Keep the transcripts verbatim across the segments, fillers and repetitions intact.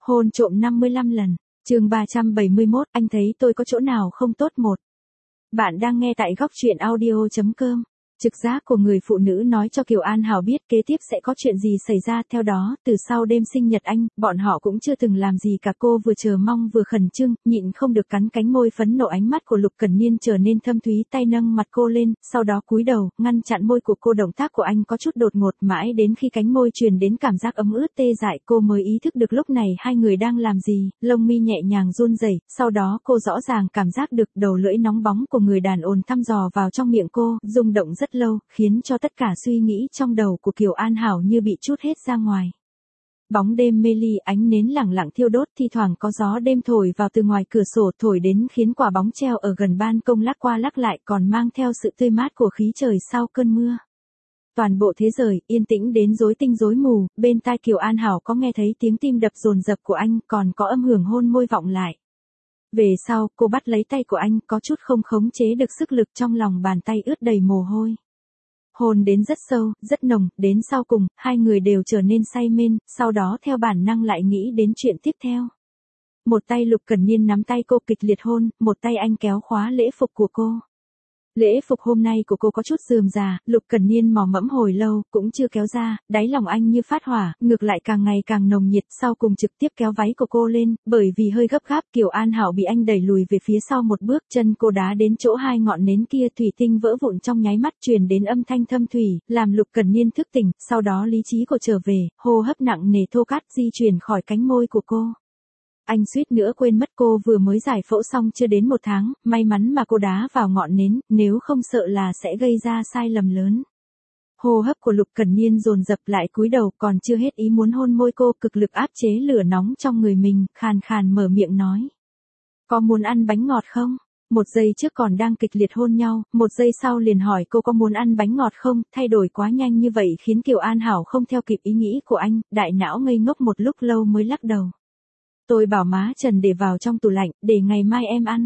Hôn trộm năm mươi lăm lần. Chương ba trăm bảy mươi mốt, anh thấy tôi có chỗ nào không tốt một. Bạn đang nghe tại góc truyện audio chấm com. Trực giác của người phụ nữ nói cho Kiều An Hảo biết kế tiếp sẽ có chuyện gì xảy ra. Theo đó, từ sau đêm sinh nhật anh, bọn họ cũng chưa từng làm gì cả. Cô vừa chờ mong vừa khẩn trương, nhịn không được cắn cánh môi phấn nộ. Ánh mắt của Lục Cẩn Niên trở nên thâm thúy, tay nâng mặt cô lên, sau đó cúi đầu, ngăn chặn môi của cô. Động tác của anh có chút đột ngột, mãi đến khi cánh môi truyền đến cảm giác ấm ướt tê dại, cô mới ý thức được lúc này hai người đang làm gì. Lông mi nhẹ nhàng run rẩy, sau đó cô rõ ràng cảm giác được đầu lưỡi nóng bóng của người đàn ông thăm dò vào trong miệng cô, rung động rất lâu, khiến cho tất cả suy nghĩ trong đầu của Kiều An Hảo như bị trút hết ra ngoài. Bóng đêm mê ly, ánh nến lẳng lặng thiêu đốt, thi thoảng có gió đêm thổi vào từ ngoài cửa sổ, thổi đến khiến quả bóng treo ở gần ban công lắc qua lắc lại, còn mang theo sự tươi mát của khí trời sau cơn mưa. Toàn bộ thế giới yên tĩnh đến rối tinh rối mù, bên tai Kiều An Hảo có nghe thấy tiếng tim đập dồn dập của anh, còn có âm hưởng hôn môi vọng lại. Về sau, cô bắt lấy tay của anh, có chút không khống chế được sức lực, trong lòng bàn tay ướt đầy mồ hôi. Hôn đến rất sâu, rất nồng, đến sau cùng, hai người đều trở nên say mên, sau đó theo bản năng lại nghĩ đến chuyện tiếp theo. Một tay Lục Cẩn Niên nắm tay cô kịch liệt hôn, một tay anh kéo khóa lễ phục của cô. Lễ phục hôm nay của cô có chút rườm rà, Lục Cẩn Niên mò mẫm hồi lâu, cũng chưa kéo ra, đáy lòng anh như phát hỏa, ngược lại càng ngày càng nồng nhiệt, sau cùng trực tiếp kéo váy của cô lên, bởi vì hơi gấp gáp, Kiều An Hảo bị anh đẩy lùi về phía sau một bước, chân cô đá đến chỗ hai ngọn nến kia, thủy tinh vỡ vụn trong nháy mắt, truyền đến âm thanh thâm thủy, làm Lục Cẩn Niên thức tỉnh, sau đó lý trí của trở về, hô hấp nặng nề thô cát di chuyển khỏi cánh môi của cô. Anh suýt nữa quên mất cô vừa mới giải phẫu xong chưa đến một tháng, may mắn mà cô đá vào ngọn nến, nếu không sợ là sẽ gây ra sai lầm lớn. Hô hấp của Lục Cẩn Niên dồn dập, lại cúi đầu, còn chưa hết ý muốn hôn môi cô, cực lực áp chế lửa nóng trong người mình, khàn khàn mở miệng nói. Có muốn ăn bánh ngọt không? Một giây trước còn đang kịch liệt hôn nhau, một giây sau liền hỏi cô có muốn ăn bánh ngọt không, thay đổi quá nhanh như vậy khiến Kiều An Hảo không theo kịp ý nghĩ của anh, đại não ngây ngốc một lúc lâu mới lắc đầu. Tôi bảo má Trần để vào trong tủ lạnh, để ngày mai em ăn.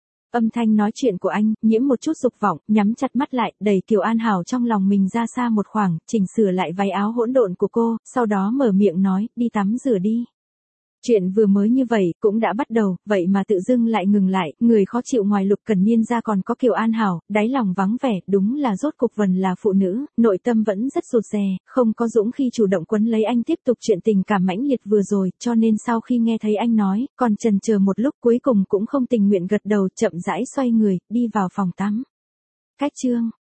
Âm thanh nói chuyện của anh, nhiễm một chút dục vọng, nhắm chặt mắt lại, đẩy Kiều An Hảo trong lòng mình ra xa một khoảng, chỉnh sửa lại váy áo hỗn độn của cô, sau đó mở miệng nói, đi tắm rửa đi. Chuyện vừa mới như vậy, cũng đã bắt đầu, vậy mà tự dưng lại ngừng lại, người khó chịu ngoài Lục Cẩn Niên ra còn có Kiều An Hảo, đáy lòng vắng vẻ, đúng là rốt cục Vân là phụ nữ, nội tâm vẫn rất rụt rè, không có dũng khi chủ động quấn lấy anh tiếp tục chuyện tình cảm mãnh liệt vừa rồi, cho nên sau khi nghe thấy anh nói, còn chần chờ một lúc cuối cùng cũng không tình nguyện gật đầu, chậm rãi xoay người, đi vào phòng tắm. Cách chương